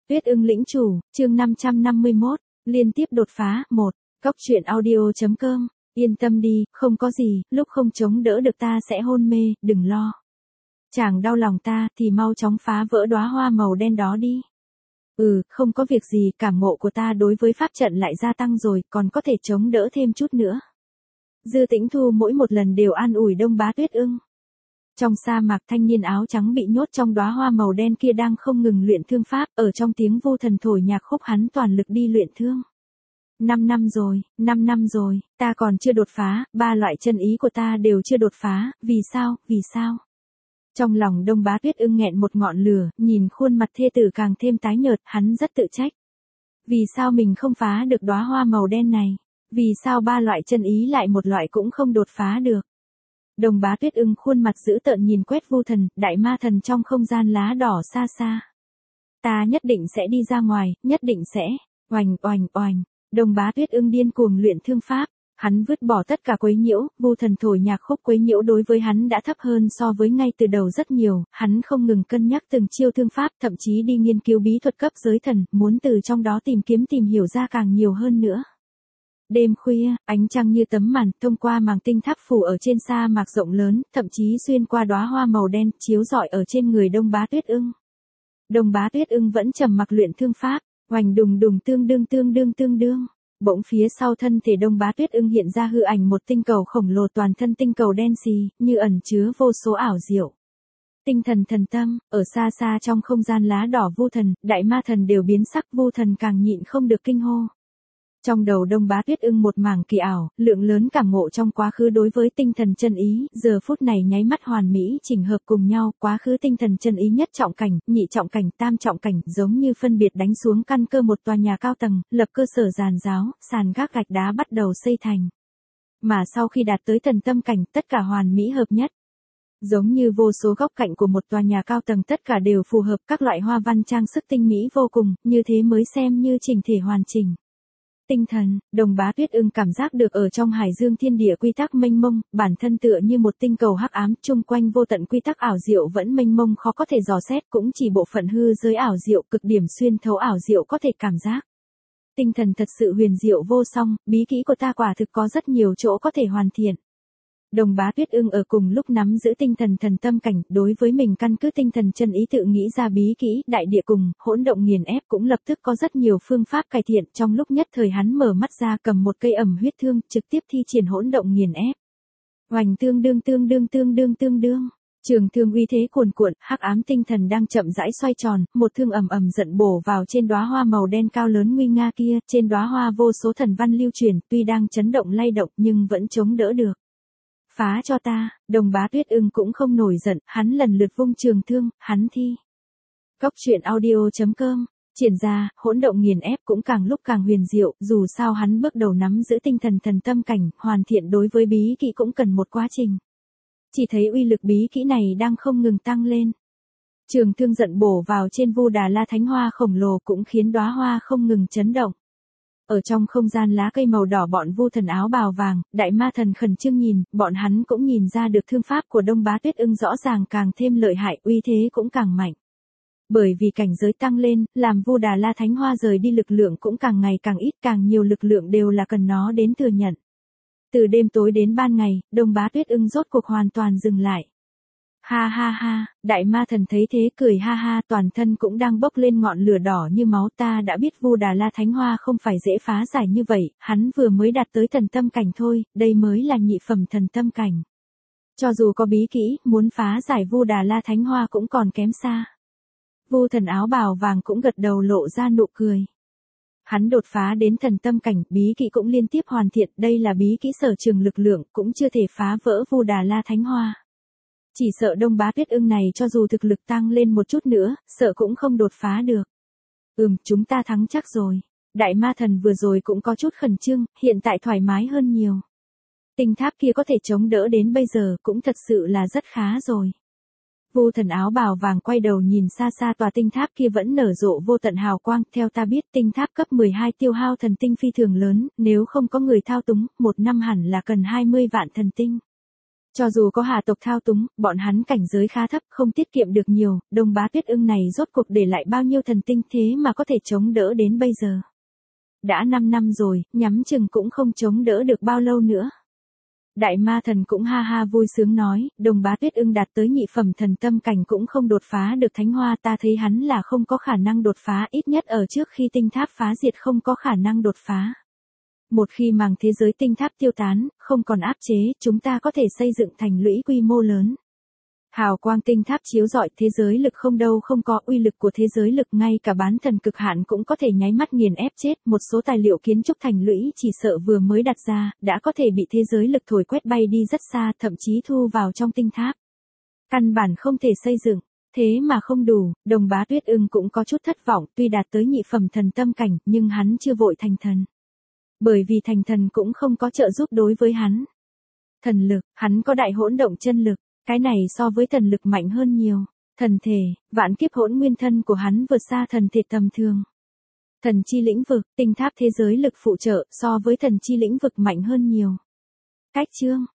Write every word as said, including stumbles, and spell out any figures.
Tuyết ưng lĩnh chủ, chương năm trăm năm mươi mốt, liên tiếp đột phá, một, cốc truyện audio.com, yên tâm đi, không có gì, lúc không chống đỡ được ta sẽ hôn mê, đừng lo. Chàng đau lòng ta, thì mau chóng phá vỡ đóa hoa màu đen đó đi. Ừ, không có việc gì, cảm ngộ của ta đối với pháp trận lại gia tăng rồi, còn có thể chống đỡ thêm chút nữa. Dư Tĩnh Thu mỗi một lần đều an ủi Đông Bá Tuyết ưng. Trong sa mạc, thanh niên áo trắng bị nhốt trong đóa hoa màu đen kia đang không ngừng luyện thương pháp, ở trong tiếng vô thần thổi nhạc khúc hắn toàn lực đi luyện thương. Năm năm rồi, năm năm rồi, ta còn chưa đột phá, ba loại chân ý của ta đều chưa đột phá, vì sao, vì sao? Trong lòng Đông Bá Tuyết ưng nghẹn một ngọn lửa, nhìn khuôn mặt thê tử càng thêm tái nhợt, hắn rất tự trách. Vì sao mình không phá được đóa hoa màu đen này? Vì sao ba loại chân ý lại một loại cũng không đột phá được? Đông Bá Tuyết ưng khuôn mặt dữ tợn nhìn quét Vu Thần, đại ma thần trong không gian lá đỏ xa xa. Ta nhất định sẽ đi ra ngoài, nhất định sẽ, oành oành oành. Đông Bá Tuyết ưng điên cuồng luyện thương pháp, hắn vứt bỏ tất cả quấy nhiễu, Vu Thần thổi nhạc khúc quấy nhiễu đối với hắn đã thấp hơn so với ngay từ đầu rất nhiều, hắn không ngừng cân nhắc từng chiêu thương pháp, thậm chí đi nghiên cứu bí thuật cấp giới thần, muốn từ trong đó tìm kiếm tìm hiểu ra càng nhiều hơn nữa. Đêm khuya, ánh trăng như tấm màn, thông qua màng tinh tháp phủ ở trên sa mạc rộng lớn, thậm chí xuyên qua đóa hoa màu đen, chiếu rọi ở trên người Đông Bá Tuyết ưng. Đông Bá Tuyết ưng vẫn trầm mặc luyện thương pháp, oành đùng đùng tương đương tương đương tương đương. Bỗng phía sau thân thể Đông Bá Tuyết ưng hiện ra hư ảnh một tinh cầu khổng lồ, toàn thân tinh cầu đen xì, như ẩn chứa vô số ảo diệu. Tinh thần thần tâm, ở xa xa trong không gian lá đỏ, Vu Thần, đại ma thần đều biến sắc, Vu Thần càng nhịn không được kinh hô. Trong đầu Đông Bá Tuyết ưng một mảng kỳ ảo, lượng lớn cảm ngộ trong quá khứ đối với tinh thần chân ý, giờ phút này nháy mắt hoàn mỹ chỉnh hợp cùng nhau, quá khứ tinh thần chân ý nhất trọng cảnh, nhị trọng cảnh, tam trọng cảnh, giống như phân biệt đánh xuống căn cơ một tòa nhà cao tầng, lập cơ sở giàn giáo, sàn gác gạch đá bắt đầu xây thành. Mà sau khi đạt tới thần tâm cảnh, tất cả hoàn mỹ hợp nhất. Giống như vô số góc cạnh của một tòa nhà cao tầng tất cả đều phù hợp, các loại hoa văn trang sức tinh mỹ vô cùng, như thế mới xem như chỉnh thể hoàn chỉnh. Tinh thần, Đông Bá Tuyết ưng cảm giác được ở trong hải dương thiên địa quy tắc mênh mông, bản thân tựa như một tinh cầu hắc ám, chung quanh vô tận quy tắc ảo diệu vẫn mênh mông khó có thể dò xét, cũng chỉ bộ phận hư giới ảo diệu, cực điểm xuyên thấu ảo diệu có thể cảm giác. Tinh thần thật sự huyền diệu vô song, bí kỹ của ta quả thực có rất nhiều chỗ có thể hoàn thiện. Đông Bá Tuyết ưng ở cùng lúc nắm giữ tinh thần thần tâm cảnh, đối với mình căn cứ tinh thần chân ý tự nghĩ ra bí kỹ, đại địa cùng, hỗn động nghiền ép cũng lập tức có rất nhiều phương pháp cải thiện, trong lúc nhất thời hắn mở mắt ra cầm một cây ẩm huyết thương, trực tiếp thi triển hỗn động nghiền ép. Oành tương đương tương đương tương đương tương đương, trường thương uy thế cuồn cuộn, hắc ám tinh thần đang chậm rãi xoay tròn, một thương ầm ầm giận bổ vào trên đóa hoa màu đen cao lớn nguy nga kia, trên đóa hoa vô số thần văn lưu truyền, tuy đang chấn động lay động nhưng vẫn chống đỡ được. Phá cho ta, Đông Bá Tuyết ưng cũng không nổi giận, hắn lần lượt vung trường thương, hắn thi. Cốc truyện audio.com, triển ra, hỗn động nghiền ép cũng càng lúc càng huyền diệu, dù sao hắn bước đầu nắm giữ tinh thần thần tâm cảnh, hoàn thiện đối với bí kỹ cũng cần một quá trình. Chỉ thấy uy lực bí kỹ này đang không ngừng tăng lên. Trường thương giận bổ vào trên Vu Đà La Thánh Hoa khổng lồ cũng khiến đóa hoa không ngừng chấn động. Ở trong không gian lá cây màu đỏ, bọn Vu Thần áo bào vàng, đại ma thần khẩn trương nhìn, bọn hắn cũng nhìn ra được thương pháp của Đông Bá Tuyết ưng rõ ràng càng thêm lợi hại, uy thế cũng càng mạnh. Bởi vì cảnh giới tăng lên, làm Vu Đà La Thánh Hoa rời đi lực lượng cũng càng ngày càng ít, càng nhiều lực lượng đều là cần nó đến thừa nhận. Từ đêm tối đến ban ngày, Đông Bá Tuyết ưng rốt cuộc hoàn toàn dừng lại. Ha ha ha, đại ma thần thấy thế cười ha ha, toàn thân cũng đang bốc lên ngọn lửa đỏ như máu, ta đã biết Vu Đà La Thánh Hoa không phải dễ phá giải như vậy, hắn vừa mới đạt tới thần tâm cảnh thôi, đây mới là nhị phẩm thần tâm cảnh. Cho dù có bí kỹ, muốn phá giải Vu Đà La Thánh Hoa cũng còn kém xa. Vu Thần áo bào vàng cũng gật đầu lộ ra nụ cười. Hắn đột phá đến thần tâm cảnh, bí kỹ cũng liên tiếp hoàn thiện, đây là bí kỹ sở trường lực lượng, cũng chưa thể phá vỡ Vu Đà La Thánh Hoa. Chỉ sợ Đông Bá Tuyết ưng này cho dù thực lực tăng lên một chút nữa, sợ cũng không đột phá được. Ừm, chúng ta thắng chắc rồi. Đại ma thần vừa rồi cũng có chút khẩn trương, hiện tại thoải mái hơn nhiều. Tinh tháp kia có thể chống đỡ đến bây giờ cũng thật sự là rất khá rồi. Vu Thần áo bào vàng quay đầu nhìn xa xa tòa tinh tháp kia vẫn nở rộ vô tận hào quang, theo ta biết tinh tháp cấp mười hai tiêu hao thần tinh phi thường lớn, nếu không có người thao túng, một năm hẳn là cần hai mươi vạn thần tinh. Cho dù có hà tộc thao túng, bọn hắn cảnh giới khá thấp, không tiết kiệm được nhiều, Đông Bá Tuyết Ưng này rốt cuộc để lại bao nhiêu thần tinh thế mà có thể chống đỡ đến bây giờ. Đã năm năm rồi, nhắm chừng cũng không chống đỡ được bao lâu nữa. Đại ma thần cũng ha ha vui sướng nói, Đông Bá Tuyết Ưng đạt tới nhị phẩm thần tâm cảnh cũng không đột phá được thánh hoa, ta thấy hắn là không có khả năng đột phá, ít nhất ở trước khi tinh tháp phá diệt không có khả năng đột phá. Một khi màng thế giới tinh tháp tiêu tán, không còn áp chế, chúng ta có thể xây dựng thành lũy quy mô lớn. Hào quang tinh tháp chiếu rọi, thế giới lực không đâu không có, uy lực của thế giới lực ngay cả bán thần cực hạn cũng có thể nháy mắt nghiền ép chết. Một số tài liệu kiến trúc thành lũy chỉ sợ vừa mới đặt ra, đã có thể bị thế giới lực thổi quét bay đi rất xa, thậm chí thu vào trong tinh tháp. Căn bản không thể xây dựng, thế mà không đủ, Đồng Bá Tuyết Ưng cũng có chút thất vọng, tuy đạt tới nhị phẩm thần tâm cảnh, nhưng hắn chưa vội thành thần. Bởi vì thành thần cũng không có trợ giúp đối với hắn. Thần lực, hắn có đại hỗn động chân lực. Cái này so với thần lực mạnh hơn nhiều. Thần thể, vạn kiếp hỗn nguyên thân của hắn vượt xa thần thể tầm thường. Thần chi lĩnh vực, tinh tháp thế giới lực phụ trợ so với thần chi lĩnh vực mạnh hơn nhiều. Cách chương